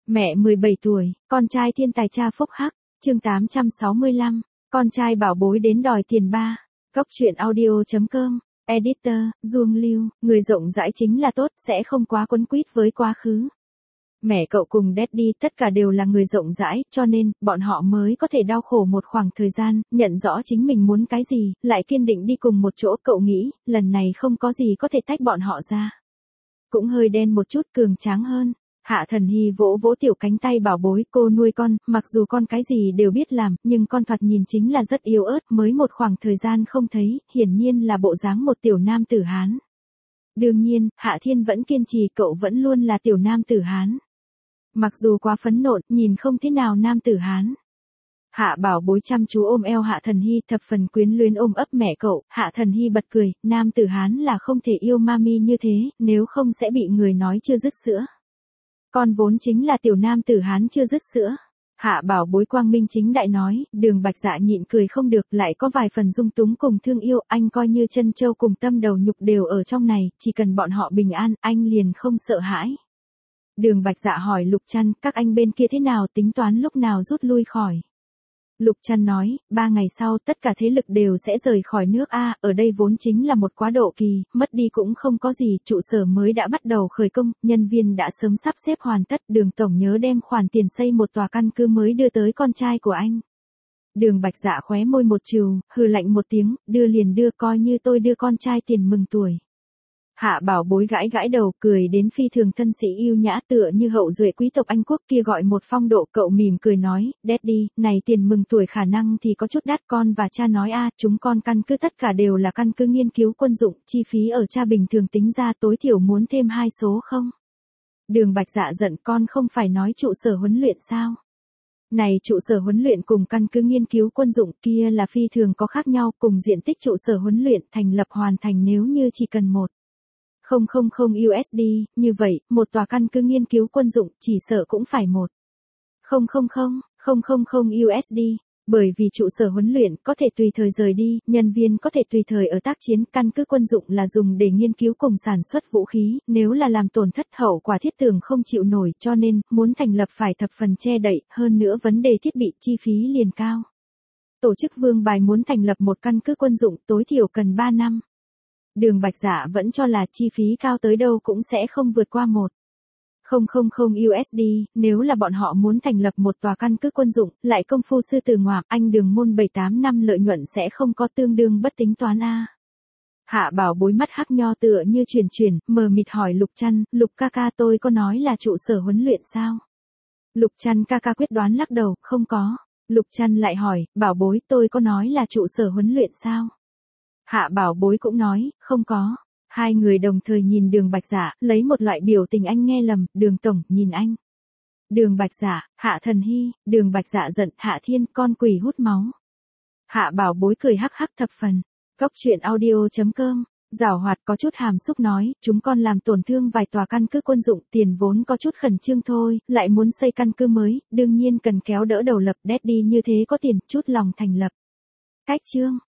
Mẹ 17 tuổi, con trai thiên tài cha phúc hắc, chương 865, con trai bảo bối đến đòi tiền ba. Góc truyện audio.com, editor, Duông Lưu, người rộng rãi chính là tốt, sẽ không quá quấn quýt với quá khứ. Mẹ cậu cùng Daddy tất cả đều là người rộng rãi, cho nên, bọn họ mới có thể đau khổ một khoảng thời gian, nhận rõ chính mình muốn cái gì, lại kiên định đi cùng một chỗ. Cậu nghĩ, lần này không có gì có thể tách bọn họ ra. Cũng hơi đen một chút, cường tráng hơn. Hạ Thần Hy vỗ vỗ tiểu cánh tay bảo bối, cô nuôi con, mặc dù con cái gì đều biết làm, nhưng con thoạt nhìn chính là rất yếu ớt, mới một khoảng thời gian không thấy, hiển nhiên là bộ dáng một tiểu nam tử Hán. Đương nhiên, Hạ Thiên vẫn kiên trì cậu vẫn luôn là tiểu nam tử Hán. Mặc dù quá phấn nộn, nhìn không thế nào nam tử Hán. Hạ bảo bối chăm chú ôm eo Hạ Thần Hy, thập phần quyến luyến ôm ấp mẹ cậu. Hạ Thần Hy bật cười, nam tử Hán là không thể yêu mami như thế, nếu không sẽ bị người nói chưa dứt sữa. Con vốn chính là tiểu nam tử Hán chưa dứt sữa. Hạ bảo bối quang minh chính đại nói, Đường Bạch Dạ nhịn cười không được, lại có vài phần dung túng cùng thương yêu, anh coi như chân châu cùng tâm đầu nhục đều ở trong này, chỉ cần bọn họ bình an, anh liền không sợ hãi. Đường Bạch Dạ hỏi Lục Trăn, các anh bên kia thế nào, tính toán lúc nào rút lui khỏi. Lục Trăn nói, 3 ngày sau tất cả thế lực đều sẽ rời khỏi nước A, ở đây vốn chính là một quá độ kỳ, mất đi cũng không có gì, trụ sở mới đã bắt đầu khởi công, nhân viên đã sớm sắp xếp hoàn tất, Đường tổng nhớ đem khoản tiền xây một tòa căn cứ mới đưa tới con trai của anh. Đường Bạch Dạ khóe môi một trừ, hừ lạnh một tiếng, đưa liền đưa, coi như tôi đưa con trai tiền mừng tuổi. Hạ bảo bối gãi gãi đầu, cười đến phi thường thân sĩ yêu nhã, tựa như hậu duệ quý tộc Anh quốc kia gọi một phong độ. Cậu mỉm cười nói, Daddy, này tiền mừng tuổi khả năng thì có chút đắt, con và cha nói chúng con căn cứ tất cả đều là căn cứ nghiên cứu quân dụng, chi phí ở cha bình thường tính ra tối thiểu muốn thêm 2 số không? Đường Bạch Dạ giận, con không phải nói trụ sở huấn luyện sao? Này trụ sở huấn luyện cùng căn cứ nghiên cứu quân dụng kia là phi thường có khác nhau, cùng diện tích trụ sở huấn luyện thành lập hoàn thành nếu như chỉ cần 1,000 USD, như vậy, một tòa căn cứ nghiên cứu quân dụng chỉ sợ cũng phải 1,000 USD, bởi vì trụ sở huấn luyện có thể tùy thời rời đi, nhân viên có thể tùy thời ở tác chiến, căn cứ quân dụng là dùng để nghiên cứu cùng sản xuất vũ khí, nếu là làm tổn thất hậu quả thiết tưởng không chịu nổi, cho nên, muốn thành lập phải thập phần che đậy, hơn nữa vấn đề thiết bị chi phí liền cao. Tổ chức Vương Bài muốn thành lập một căn cứ quân dụng tối thiểu cần 3 năm. Đường Bạch Dạ vẫn cho là chi phí cao tới đâu cũng sẽ không vượt qua 1,000 USD, nếu là bọn họ muốn thành lập một tòa căn cứ quân dụng, lại công phu sư tử ngoạm, anh Đường môn 7-8 năm lợi nhuận sẽ không có, tương đương bất tính toán a. Hạ bảo bối mắt hắc nho tựa như chuyển, mờ mịt hỏi Lục Trăn, Lục ca ca tôi có nói là trụ sở huấn luyện sao? Lục Trăn ca ca quyết đoán lắc đầu, không có. Lục Trăn lại hỏi, bảo bối tôi có nói là trụ sở huấn luyện sao? Hạ bảo bối cũng nói, không có. Hai người đồng thời nhìn Đường Bạch Dạ, lấy một loại biểu tình anh nghe lầm, Đường tổng, nhìn anh. Đường Bạch Dạ, Hạ Thần Hy, Đường Bạch Dạ giận, Hạ Thiên, con quỷ hút máu. Hạ bảo bối cười hắc hắc thập phần. Góc truyện audio.com, giảo hoạt có chút hàm xúc nói, chúng con làm tổn thương vài tòa căn cứ quân dụng, tiền vốn có chút khẩn trương thôi, lại muốn xây căn cứ mới, đương nhiên cần kéo đỡ đầu lập, Daddy như thế có tiền, chút lòng thành lập. Cách chương.